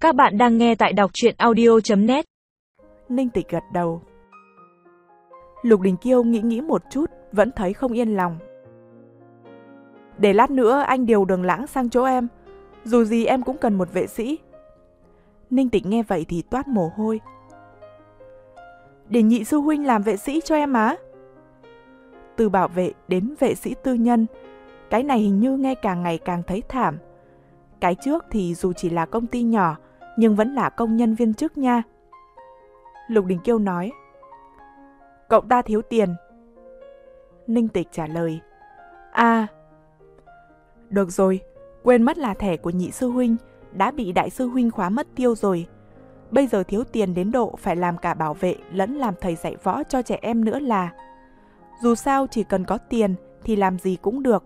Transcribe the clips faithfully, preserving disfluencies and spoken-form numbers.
Các bạn đang nghe tại đọc truyện audio chấm net. Ninh Tịch gật đầu. Lục Đình Kiêu nghĩ nghĩ một chút, vẫn thấy không yên lòng. Để lát nữa anh điều Đường Lãng sang chỗ em, dù gì em cũng cần một vệ sĩ. Ninh Tịch nghe vậy thì toát mồ hôi. Để Nhị sư huynh làm vệ sĩ cho em á? Từ bảo vệ đến vệ sĩ tư nhân, cái này hình như nghe càng ngày càng thấy thảm. Cái trước thì dù chỉ là công ty nhỏ, nhưng vẫn là công nhân viên chức nha. Lục Đình Kiêu nói. Cậu ta thiếu tiền. Ninh Tịch trả lời. À, được rồi, quên mất là thẻ của Nhị sư huynh đã bị đại sư huynh khóa mất tiêu rồi. Bây giờ thiếu tiền đến độ phải làm cả bảo vệ lẫn làm thầy dạy võ cho trẻ em nữa là. Dù sao chỉ cần có tiền thì làm gì cũng được.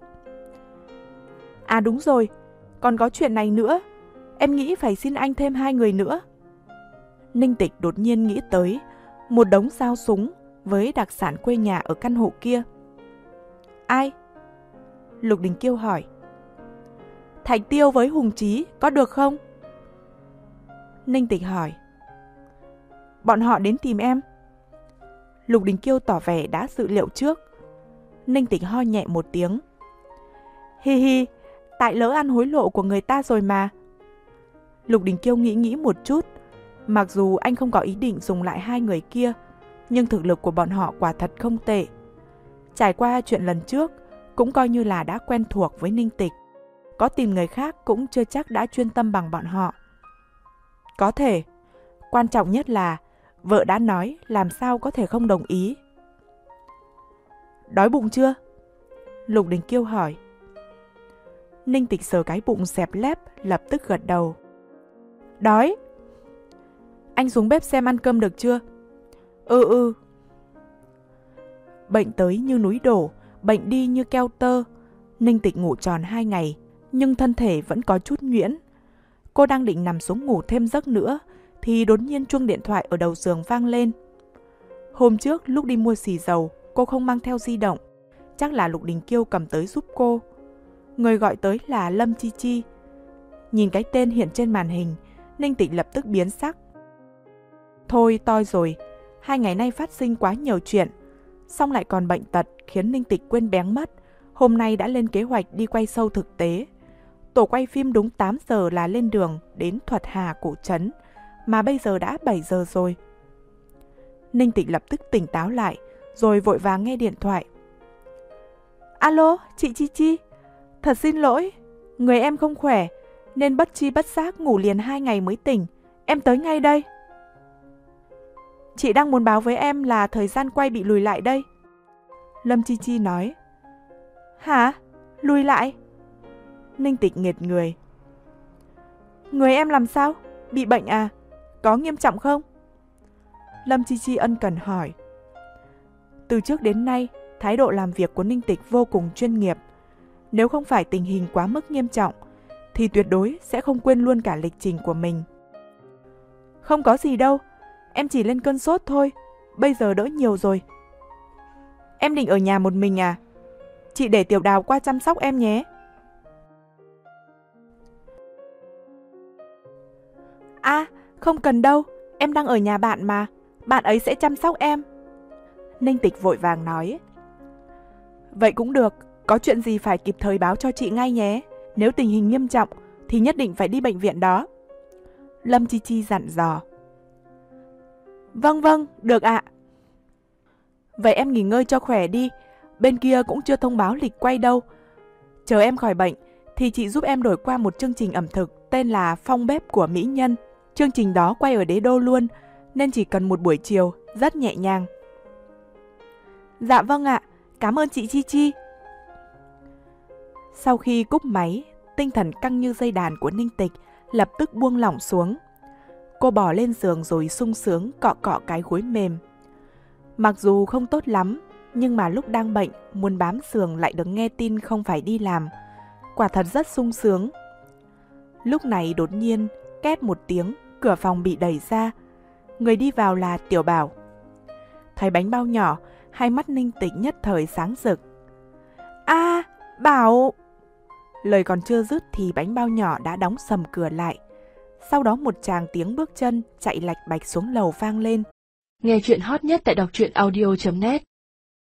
À đúng rồi, còn có chuyện này nữa. Em nghĩ phải xin anh thêm hai người nữa. Ninh Tịch đột nhiên nghĩ tới một đống dao súng với đặc sản quê nhà ở căn hộ kia. Ai? Lục Đình Kiêu hỏi. Thạch Tiêu với Hùng Chí có được không? Ninh Tịch hỏi. Bọn họ đến tìm em. Lục Đình Kiêu tỏ vẻ đã dự liệu trước. Ninh Tịch ho nhẹ một tiếng. Hi hi, tại lỡ ăn hối lộ của người ta rồi mà. Lục Đình Kiêu nghĩ nghĩ một chút. Mặc dù anh không có ý định dùng lại hai người kia, nhưng thực lực của bọn họ quả thật không tệ. Trải qua chuyện lần trước, cũng coi như là đã quen thuộc với Ninh Tịch. Có tìm người khác cũng chưa chắc đã chuyên tâm bằng bọn họ. Có thể. Quan trọng nhất là vợ đã nói, làm sao có thể không đồng ý. Đói bụng chưa? Lục Đình Kiêu hỏi. Ninh Tịch sờ cái bụng xẹp lép, lập tức gật đầu. Đói. Anh xuống bếp xem ăn cơm được chưa? Ừ ừ. Bệnh tới như núi đổ, bệnh đi như keo tơ. Ninh Tịch ngủ tròn hai ngày, nhưng thân thể vẫn có chút nhuyễn. Cô đang định nằm xuống ngủ thêm giấc nữa, thì đột nhiên chuông điện thoại ở đầu giường vang lên. Hôm trước lúc đi mua xì dầu, cô không mang theo di động. Chắc là Lục Đình Kiêu cầm tới giúp cô. Người gọi tới là Lâm Chi Chi. Nhìn cái tên hiện trên màn hình, Ninh Tịch lập tức biến sắc. Thôi toi rồi, hai ngày nay phát sinh quá nhiều chuyện, xong lại còn bệnh tật khiến Ninh Tịch quên béng mất. Hôm nay đã lên kế hoạch đi quay show thực tế. Tổ quay phim đúng tám giờ là lên đường đến Thuật Hà Cổ Trấn, mà bây giờ đã bảy giờ rồi. Ninh Tịch lập tức tỉnh táo lại, rồi vội vàng nghe điện thoại. Alo, chị Chi Chi, thật xin lỗi, người em không khỏe, nên bất chi bất giác ngủ liền hai ngày mới tỉnh, em tới ngay đây. Chị đang muốn báo với em là thời gian quay bị lùi lại đây. Lâm Chi Chi nói. Hả? Lùi lại? Ninh Tịch nghệt người. Người em làm sao? Bị bệnh à? Có nghiêm trọng không? Lâm Chi Chi ân cần hỏi. Từ trước đến nay, thái độ làm việc của Ninh Tịch vô cùng chuyên nghiệp. Nếu không phải tình hình quá mức nghiêm trọng, thì tuyệt đối sẽ không quên luôn cả lịch trình của mình. Không có gì đâu, em chỉ lên cơn sốt thôi, bây giờ đỡ nhiều rồi. Em định ở nhà một mình à? Chị để Tiểu Đào qua chăm sóc em nhé. À, không cần đâu, em đang ở nhà bạn mà, bạn ấy sẽ chăm sóc em. Ninh Tịch vội vàng nói. Vậy cũng được, có chuyện gì phải kịp thời báo cho chị ngay nhé. Nếu tình hình nghiêm trọng thì nhất định phải đi bệnh viện đó. Lâm Chi Chi dặn dò. Vâng vâng, được ạ. Vậy em nghỉ ngơi cho khỏe đi, bên kia cũng chưa thông báo lịch quay đâu. Chờ em khỏi bệnh thì chị giúp em đổi qua một chương trình ẩm thực tên là Phong Bếp của Mỹ Nhân. Chương trình đó quay ở Đế Đô luôn, nên chỉ cần một buổi chiều, rất nhẹ nhàng. Dạ vâng ạ, cảm ơn chị Chi Chi. Sau khi cúp máy, tinh thần căng như dây đàn của Ninh Tịch lập tức buông lỏng xuống. Cô bò lên giường rồi sung sướng cọ cọ cái gối mềm. Mặc dù không tốt lắm, nhưng mà lúc đang bệnh, muốn bám giường lại được nghe tin không phải đi làm. Quả thật rất sung sướng. Lúc này đột nhiên, két một tiếng, cửa phòng bị đẩy ra. Người đi vào là Tiểu Bảo. Thấy bánh bao nhỏ, hai mắt Ninh Tịch nhất thời sáng rực. A, Bảo! Lời còn chưa dứt thì bánh bao nhỏ đã đóng sầm cửa lại. Sau đó một tràng tiếng bước chân chạy lạch bạch xuống lầu vang lên. Nghe chuyện hot nhất tại đọc truyện audio chấm net